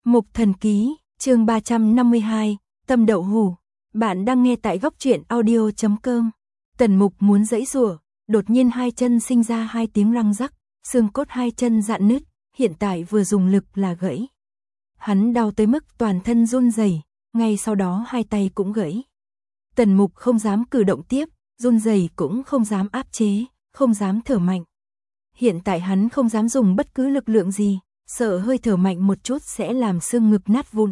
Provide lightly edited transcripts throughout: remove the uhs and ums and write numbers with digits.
Mục Thần Ký, chương 352, Tâm Đậu Hủ. Bạn đang nghe tại góc truyện audio.com. Tần Mục muốn giãy giụa, đột nhiên hai chân sinh ra hai tiếng răng rắc, xương cốt hai chân rạn nứt, hiện tại vừa dùng lực là gãy. Hắn đau tới mức toàn thân run rẩy, ngay sau đó hai tay cũng gãy. Tần Mục không dám cử động tiếp, run rẩy cũng không dám áp chế, không dám thở mạnh. Hiện tại hắn không dám dùng bất cứ lực lượng gì, sợ hơi thở mạnh một chút sẽ làm xương ngực nát vụn.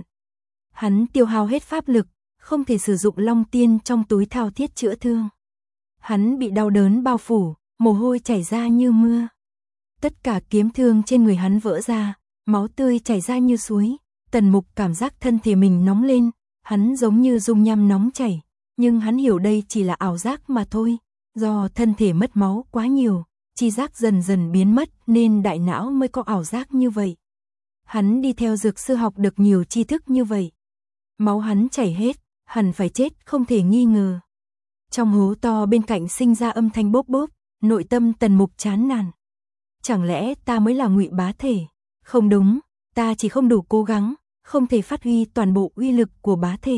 Hắn tiêu hao hết pháp lực, không thể sử dụng long tiên trong túi thao thiết chữa thương. Hắn bị đau đớn bao phủ, mồ hôi chảy ra như mưa. Tất cả kiếm thương trên người hắn vỡ ra, máu tươi chảy ra như suối. Tần Mục cảm giác thân thể mình nóng lên, hắn giống như dung nham nóng chảy, nhưng hắn hiểu đây chỉ là ảo giác mà thôi, do thân thể mất máu quá nhiều, chi giác dần dần biến mất nên đại não mới có ảo giác như vậy. Hắn đi theo dược sư học được nhiều tri thức như vậy. Máu hắn chảy hết, hẳn phải chết không thể nghi ngờ. Trong hố to bên cạnh sinh ra âm thanh bốp bốp, nội tâm Tần Mục chán nản. Chẳng lẽ ta mới là Ngụy Bá Thể? Không đúng, ta chỉ không đủ cố gắng, không thể phát huy toàn bộ uy lực của bá thể.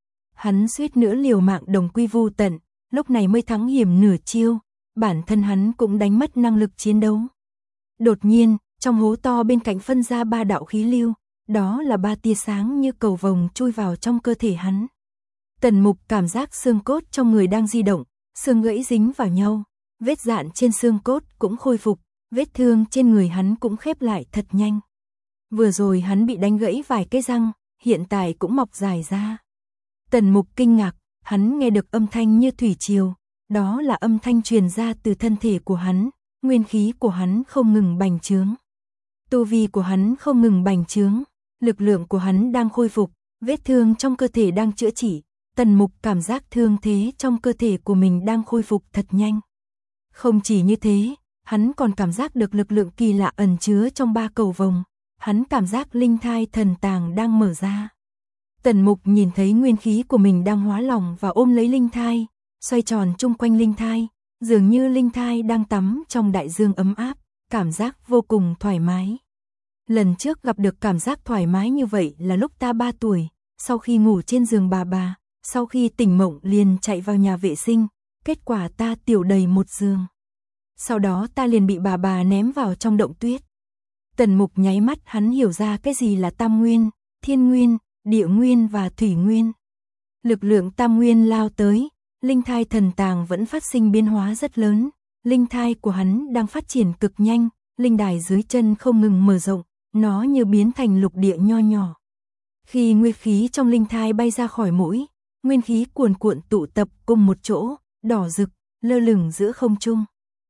Hắn suýt nữa liều mạng đồng quy vu tận, lúc này mới thắng hiểm nửa chiêu, bản thân hắn cũng đánh mất năng lực chiến đấu. Đột nhiên, trong hố to bên cạnh phân ra ba đạo khí lưu, đó là ba tia sáng như cầu vồng chui vào trong cơ thể hắn. Tần Mục cảm giác xương cốt trong người đang di động, xương gãy dính vào nhau, vết rạn trên xương cốt cũng khôi phục, vết thương trên người hắn cũng khép lại thật nhanh. Vừa rồi hắn bị đánh gãy vài cái răng, hiện tại cũng mọc dài ra. Tần Mục kinh ngạc, hắn nghe được âm thanh như thủy triều, đó là âm thanh truyền ra từ thân thể của hắn, nguyên khí của hắn không ngừng bành trướng. Tu vi của hắn không ngừng bành trướng, lực lượng của hắn đang khôi phục, vết thương trong cơ thể đang chữa trị. Tần Mục cảm giác thương thế trong cơ thể của mình đang khôi phục thật nhanh. Không chỉ như thế, hắn còn cảm giác được lực lượng kỳ lạ ẩn chứa trong ba cầu vồng. Hắn cảm giác linh thai thần tàng đang mở ra. Tần Mục nhìn thấy nguyên khí của mình đang hóa lỏng và ôm lấy linh thai, xoay tròn chung quanh linh thai, dường như linh thai đang tắm trong đại dương ấm áp, cảm giác vô cùng thoải mái. Lần trước gặp được cảm giác thoải mái như vậy là lúc ta 3 tuổi, sau khi ngủ trên giường bà, sau khi tỉnh mộng liền chạy vào nhà vệ sinh, kết quả ta tiểu đầy một giường. Sau đó ta liền bị bà ném vào trong động tuyết. Tần Mục nháy mắt hắn hiểu ra cái gì là tam nguyên, thiên nguyên, địa nguyên và thủy nguyên. Lực lượng tam nguyên lao tới, linh thai thần tàng vẫn phát sinh biến hóa rất lớn, linh thai của hắn đang phát triển cực nhanh, linh đài dưới chân không ngừng mở rộng, nó như biến thành lục địa nho nhỏ. Khi nguyên khí trong linh thai bay ra khỏi mũi, nguyên khí cuồn cuộn tụ tập cùng một chỗ, đỏ rực, lơ lửng giữa không trung.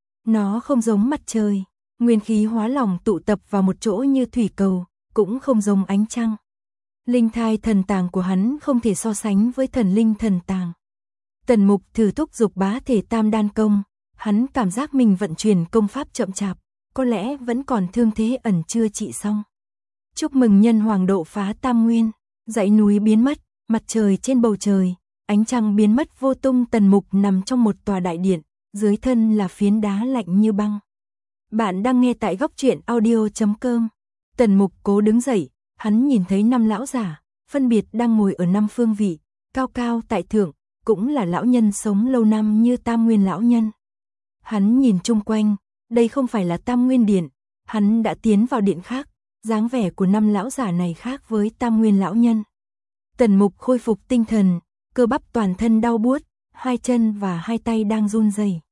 Nó không giống mặt trời. Nguyên khí hóa lỏng tụ tập vào một chỗ như thủy cầu, cũng không giống ánh trăng. Linh thai thần tàng của hắn không thể so sánh với thần linh thần tàng. Tần Mục thử thúc giục bá thể tam đan công, hắn cảm giác mình vận chuyển công pháp chậm chạp, có lẽ vẫn còn thương thế ẩn chưa trị xong. Chúc mừng nhân hoàng độ phá tam nguyên, dãy núi biến mất, mặt trời trên bầu trời, ánh trăng biến mất vô tung. Tần Mục nằm trong một tòa đại điện, dưới thân là phiến đá lạnh như băng. Bạn đang nghe tại góc truyện audio.com. Tần Mục cố đứng dậy, hắn nhìn thấy 5 lão giả, phân biệt đang ngồi ở 5 phương vị, cao cao tại thượng, cũng là lão nhân sống lâu năm như Tam Nguyên lão nhân. Hắn nhìn chung quanh, đây không phải là Tam Nguyên điện, hắn đã tiến vào điện khác, dáng vẻ của 5 lão giả này khác với Tam Nguyên lão nhân. Tần Mục khôi phục tinh thần, cơ bắp toàn thân đau buốt, hai chân và hai tay đang run rẩy.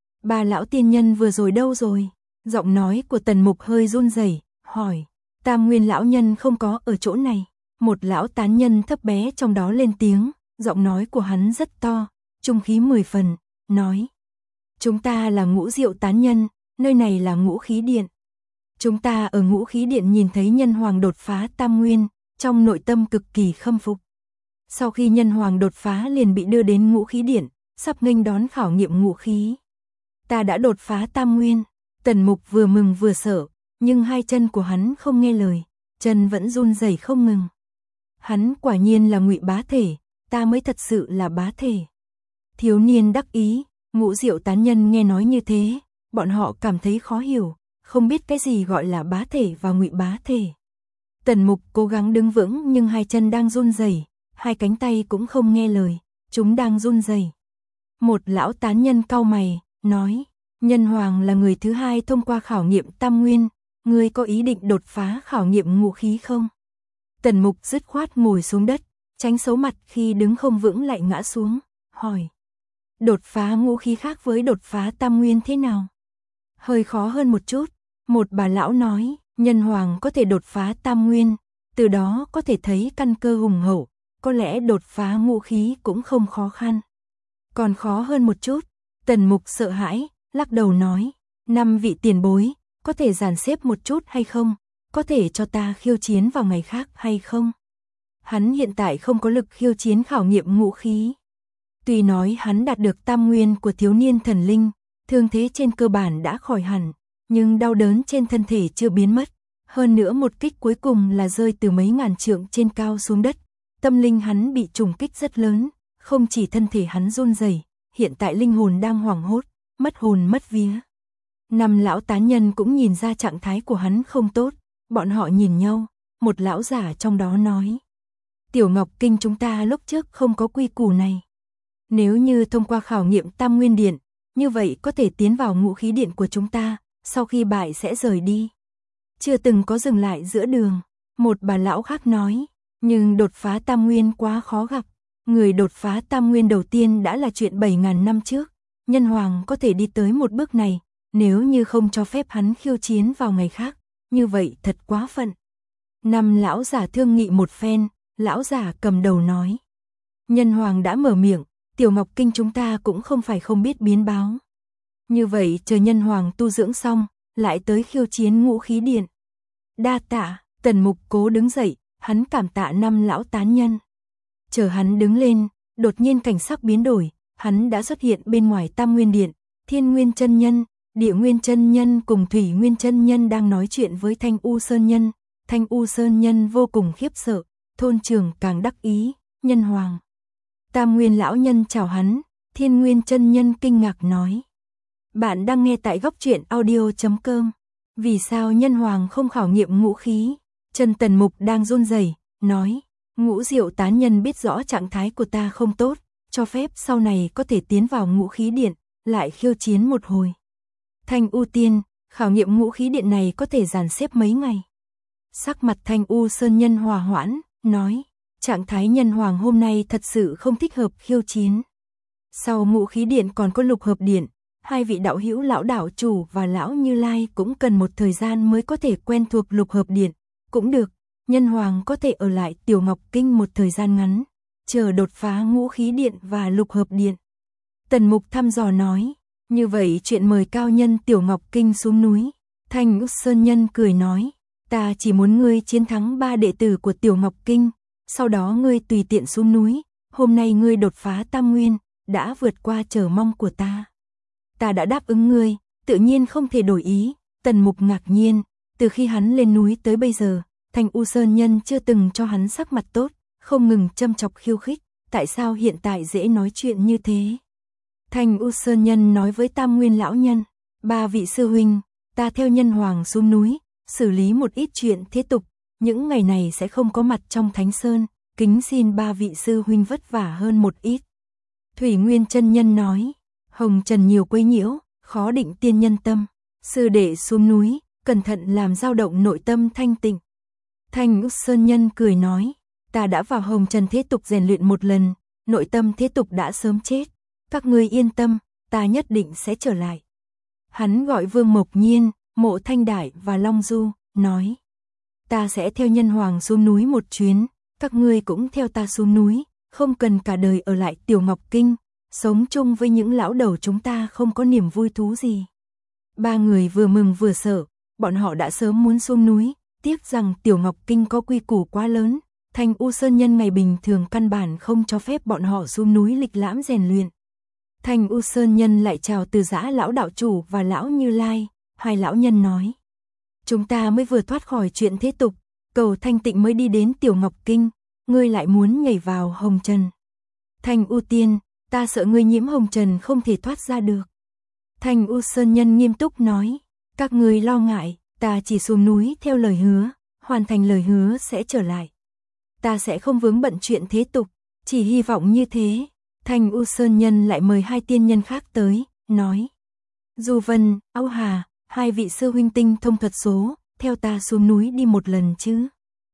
3 lão tiên nhân vừa rồi đâu rồi? Giọng nói của Tần Mục hơi run rẩy, hỏi. Tam Nguyên lão nhân không có ở chỗ này. Một lão tán nhân thấp bé trong đó lên tiếng, giọng nói của hắn rất to, trung khí 10 phần, nói. Chúng ta là Ngũ Diệu tán nhân, nơi này là Ngũ Khí điện. Chúng ta ở Ngũ Khí điện nhìn thấy nhân hoàng đột phá Tam Nguyên, trong nội tâm cực kỳ khâm phục. Sau khi nhân hoàng đột phá liền bị đưa đến Ngũ Khí điện, sắp nghênh đón khảo nghiệm ngũ khí. Ta đã đột phá Tam Nguyên. Tần Mục vừa mừng vừa sợ, nhưng hai chân của hắn không nghe lời, chân vẫn run rẩy không ngừng. Hắn quả nhiên là Ngụy Bá Thể, ta mới thật sự là bá thể. Thiếu niên đắc ý, Ngũ Diệu tán nhân nghe nói như thế, bọn họ cảm thấy khó hiểu, không biết cái gì gọi là bá thể và Ngụy Bá Thể. Tần Mục cố gắng đứng vững nhưng hai chân đang run rẩy, hai cánh tay cũng không nghe lời, chúng đang run rẩy. Một lão tán nhân cau mày, nói, Nhân Hoàng là người thứ hai thông qua khảo nghiệm Tam Nguyên, ngươi có ý định đột phá khảo nghiệm ngũ khí không? Tần Mục dứt khoát ngồi xuống đất, tránh xấu mặt khi đứng không vững lại ngã xuống, hỏi. Đột phá ngũ khí khác với đột phá Tam Nguyên thế nào? Hơi khó hơn một chút, một bà lão nói, Nhân Hoàng có thể đột phá Tam Nguyên, từ đó có thể thấy căn cơ hùng hậu, có lẽ đột phá ngũ khí cũng không khó khăn. Còn khó hơn một chút, Tần Mục sợ hãi, lắc đầu nói, 5 vị tiền bối, có thể dàn xếp một chút hay không? Có thể cho ta khiêu chiến vào ngày khác hay không? Hắn hiện tại không có lực khiêu chiến khảo nghiệm ngũ khí. Tuy nói hắn đạt được Tam Nguyên của thiếu niên thần linh, thương thế trên cơ bản đã khỏi hẳn, nhưng đau đớn trên thân thể chưa biến mất. Hơn nữa một kích cuối cùng là rơi từ mấy ngàn trượng trên cao xuống đất. Tâm linh hắn bị trùng kích rất lớn, không chỉ thân thể hắn run rẩy, hiện tại linh hồn đang hoảng hốt, mất hồn mất vía. 5 lão tán nhân cũng nhìn ra trạng thái của hắn không tốt, bọn họ nhìn nhau, một lão giả trong đó nói. Tiểu Ngọc Kinh chúng ta lúc trước không có quy củ này. Nếu như thông qua khảo nghiệm Tam Nguyên Điện, như vậy có thể tiến vào ngũ khí điện của chúng ta, sau khi bại sẽ rời đi. Chưa từng có dừng lại giữa đường, một bà lão khác nói, nhưng đột phá Tam Nguyên quá khó gặp. Người đột phá Tam Nguyên đầu tiên đã là chuyện 7.000 năm trước, Nhân Hoàng có thể đi tới một bước này, nếu như không cho phép hắn khiêu chiến vào ngày khác, như vậy thật quá phận. 5 lão giả thương nghị một phen, lão giả cầm đầu nói. Nhân Hoàng đã mở miệng, Tiểu Ngọc Kinh chúng ta cũng không phải không biết biến báo. Như vậy chờ Nhân Hoàng tu dưỡng xong, lại tới khiêu chiến ngũ khí điện. Đa tạ, Tần Mục cố đứng dậy, hắn cảm tạ 5 lão tán nhân. Chờ hắn đứng lên, đột nhiên cảnh sắc biến đổi, hắn đã xuất hiện bên ngoài Tam Nguyên Điện, Thiên Nguyên chân nhân, Địa Nguyên chân nhân cùng Thủy Nguyên chân nhân đang nói chuyện với Thanh U Sơn nhân. Thanh U Sơn nhân vô cùng khiếp sợ, thôn trưởng càng đắc ý, Nhân Hoàng. Tam Nguyên lão nhân chào hắn, Thiên Nguyên chân nhân kinh ngạc nói. Bạn đang nghe tại góc truyện audio.com. Vì sao Nhân Hoàng không khảo nghiệm ngũ khí? Chân Tần Mục đang run rẩy, nói. Ngũ Diệu tán nhân biết rõ trạng thái của ta không tốt, cho phép sau này có thể tiến vào ngũ khí điện, lại khiêu chiến một hồi. Thanh U Tiên, khảo nghiệm ngũ khí điện này có thể dàn xếp mấy ngày. Sắc mặt Thanh U Sơn nhân hòa hoãn, nói. Trạng thái Nhân Hoàng hôm nay thật sự không thích hợp khiêu chiến. Sau ngũ khí điện còn có lục hợp điện, hai vị đạo hữu lão đảo chủ và lão Như Lai cũng cần một thời gian mới có thể quen thuộc lục hợp điện. Cũng được, Nhân Hoàng có thể ở lại Tiểu Ngọc Kinh một thời gian ngắn, chờ đột phá ngũ khí điện và lục hợp điện. Tần Mục thăm dò nói, như vậy chuyện mời cao nhân Tiểu Ngọc Kinh xuống núi. Thanh U Sơn nhân cười nói, ta chỉ muốn ngươi chiến thắng 3 đệ tử của Tiểu Ngọc Kinh, sau đó ngươi tùy tiện xuống núi, hôm nay ngươi đột phá Tam Nguyên, đã vượt qua chờ mong của ta. Ta đã đáp ứng ngươi, tự nhiên không thể đổi ý. Tần Mục ngạc nhiên, từ khi hắn lên núi tới bây giờ, Thanh U Sơn nhân chưa từng cho hắn sắc mặt tốt, không ngừng châm chọc khiêu khích, tại sao hiện tại dễ nói chuyện như thế? Thanh U Sơn nhân nói với Tam Nguyên lão nhân, 3 vị sư huynh, ta theo Nhân Hoàng xuống núi, xử lý một ít chuyện thế tục, những ngày này sẽ không có mặt trong Thánh Sơn, kính xin 3 vị sư huynh vất vả hơn một ít. Thủy Nguyên chân nhân nói, hồng trần nhiều quấy nhiễu, khó định tiên nhân tâm, sư đệ xuống núi, cẩn thận làm dao động nội tâm thanh tịnh. Thanh U Sơn nhân cười nói, ta đã vào hồng trần thế tục rèn luyện một lần, nội tâm thế tục đã sớm chết, các ngươi yên tâm, ta nhất định sẽ trở lại. Hắn gọi Vương Mộc Nhiên, Mộ Thanh Đại và Long Du, nói, ta sẽ theo Nhân Hoàng xuống núi một chuyến, các ngươi cũng theo ta xuống núi, không cần cả đời ở lại Tiểu Ngọc Kinh, sống chung với những lão đầu chúng ta không có niềm vui thú gì. 3 người vừa mừng vừa sợ, bọn họ đã sớm muốn xuống núi, tiếc rằng Tiểu Ngọc Kinh có quy củ quá lớn, Thanh U Sơn nhân ngày bình thường căn bản không cho phép bọn họ xuống núi lịch lãm rèn luyện. Thanh U Sơn nhân lại chào Từ Giã lão đạo chủ và lão Như Lai, hai lão nhân nói. Chúng ta mới vừa thoát khỏi chuyện thế tục, cầu thanh tịnh mới đi đến Tiểu Ngọc Kinh, ngươi lại muốn nhảy vào hồng trần. Thanh U Tiên, ta sợ ngươi nhiễm hồng trần không thể thoát ra được. Thanh U Sơn nhân nghiêm túc nói, các ngươi lo ngại, ta chỉ xuống núi theo lời hứa, hoàn thành lời hứa sẽ trở lại. Ta sẽ không vướng bận chuyện thế tục, chỉ hy vọng như thế. Thanh U Sơn Nhân lại mời 2 tiên nhân khác tới, nói. Du Vân, Âu Hà, 2 vị sư huynh tinh thông thuật số, theo ta xuống núi đi một lần chứ.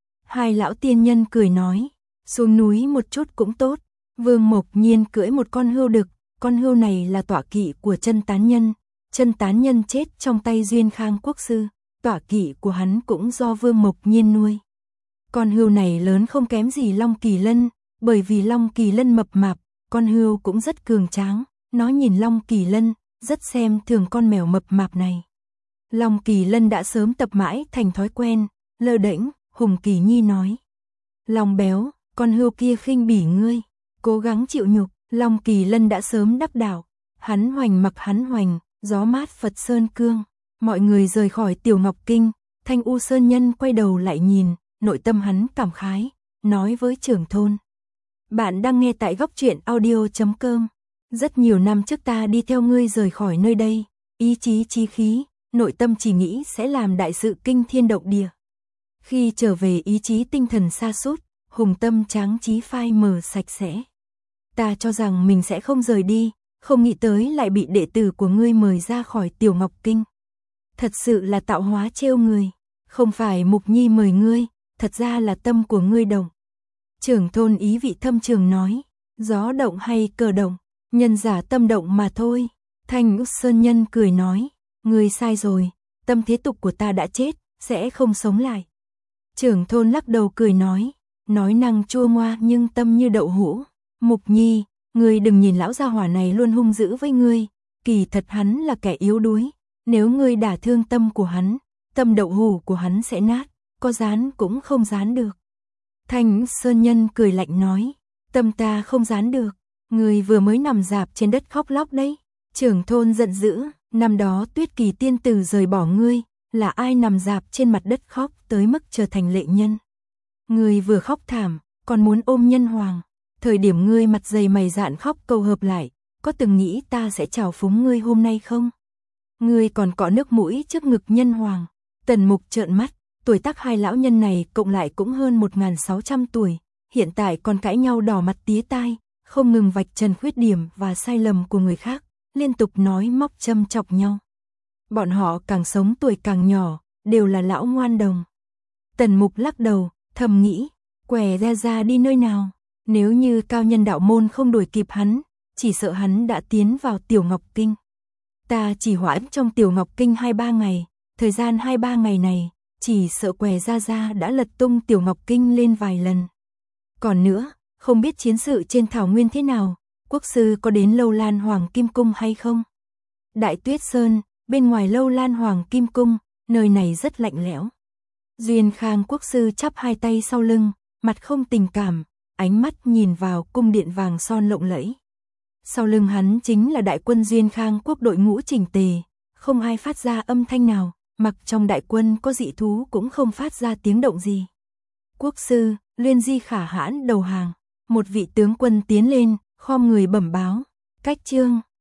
2 lão tiên nhân cười nói, xuống núi một chút cũng tốt. Vương Mộc Nhiên cưỡi một con hươu đực, con hươu này là tọa kỵ của Chân Tán Nhân. Chân Tán Nhân chết trong tay Duyên Khang quốc sư, tọa kỵ của hắn cũng do Vương Mộc Nhiên nuôi. Con hươu này lớn không kém gì Long Kỳ Lân, bởi vì Long Kỳ Lân mập mạp, con hươu cũng rất cường tráng, nó nhìn Long Kỳ Lân, rất xem thường con mèo mập mạp này. Long Kỳ Lân đã sớm tập mãi thành thói quen, lơ đễnh, Hùng Kỳ Nhi nói. Long béo, con hươu kia khinh bỉ ngươi, cố gắng chịu nhục. Long Kỳ Lân đã sớm đắc đạo, hắn hoành mặc hắn hoành, gió mát Phật Sơn Cương. Mọi người rời khỏi Tiểu Ngọc Kinh, Thanh U Sơn Nhân quay đầu lại nhìn, nội tâm hắn cảm khái, nói với trưởng thôn. Bạn đang nghe tại góc truyện audio.com. Rất nhiều năm trước ta đi theo ngươi rời khỏi nơi đây, ý chí chí khí, nội tâm chỉ nghĩ sẽ làm đại sự kinh thiên động địa. Khi trở về ý chí tinh thần sa sút, hùng tâm tráng trí phai mờ sạch sẽ. Ta cho rằng mình sẽ không rời đi, không nghĩ tới lại bị đệ tử của ngươi mời ra khỏi Tiểu Ngọc Kinh. Thật sự là tạo hóa trêu người, không phải Mục Nhi mời ngươi, thật ra là tâm của ngươi động. Trưởng thôn ý vị thâm trường nói, gió động hay cờ động, nhân giả tâm động mà thôi. Thanh Sơn Nhân cười nói, ngươi sai rồi, tâm thế tục của ta đã chết, sẽ không sống lại. Trưởng thôn lắc đầu cười nói năng chua ngoa nhưng tâm như đậu hũ. Mục Nhi, ngươi đừng nhìn lão gia hỏa này luôn hung dữ với ngươi, kỳ thật hắn là kẻ yếu đuối, nếu ngươi đả thương tâm của hắn, tâm đậu hũ của hắn sẽ nát, có dán cũng không dán được. Thanh Sơn Nhân cười lạnh nói, tâm ta không dán được, ngươi vừa mới nằm rạp trên đất khóc lóc đấy. Trưởng thôn giận dữ, năm đó Tuyết Kỳ tiên tử rời bỏ ngươi, là ai nằm rạp trên mặt đất khóc tới mức trở thành lệ nhân. Ngươi vừa khóc thảm, còn muốn ôm nhân hoàng. Thời điểm ngươi mặt dày mày dạn khóc cầu hợp lại, có từng nghĩ ta sẽ trào phúng ngươi hôm nay không? Ngươi còn cọ nước mũi trước ngực nhân hoàng. Tần Mục trợn mắt, tuổi tác 2 lão nhân này cộng lại cũng hơn 1600 tuổi, hiện tại còn cãi nhau đỏ mặt tía tai, không ngừng vạch trần khuyết điểm và sai lầm của người khác, liên tục nói móc châm chọc nhau. Bọn họ càng sống tuổi càng nhỏ, đều là lão ngoan đồng. Tần Mục lắc đầu, thầm nghĩ, quẻ ra đi nơi nào? Nếu như cao nhân đạo môn không đuổi kịp hắn, chỉ sợ hắn đã tiến vào Tiểu Ngọc Kinh. Ta chỉ hoãn trong Tiểu Ngọc Kinh 2-3 ngày, thời gian 2-3 ngày này, chỉ sợ quẻ ra đã lật tung Tiểu Ngọc Kinh lên vài lần. Còn nữa, không biết chiến sự trên thảo nguyên thế nào, quốc sư có đến Lâu Lan Hoàng Kim Cung hay không? Đại Tuyết Sơn, bên ngoài Lâu Lan Hoàng Kim Cung, nơi này rất lạnh lẽo. Duyên Khang quốc sư chắp 2 tay sau lưng, mặt không tình cảm, ánh mắt nhìn vào cung điện vàng son lộng lẫy. Sau lưng hắn chính là đại quân Duyên Khang quốc đội ngũ chỉnh tề, không ai phát ra âm thanh nào, mặc trong đại quân có dị thú cũng không phát ra tiếng động gì. Quốc sư, Liên Di Khả Hãn đầu hàng, một vị tướng quân tiến lên, khom người bẩm báo, cách chương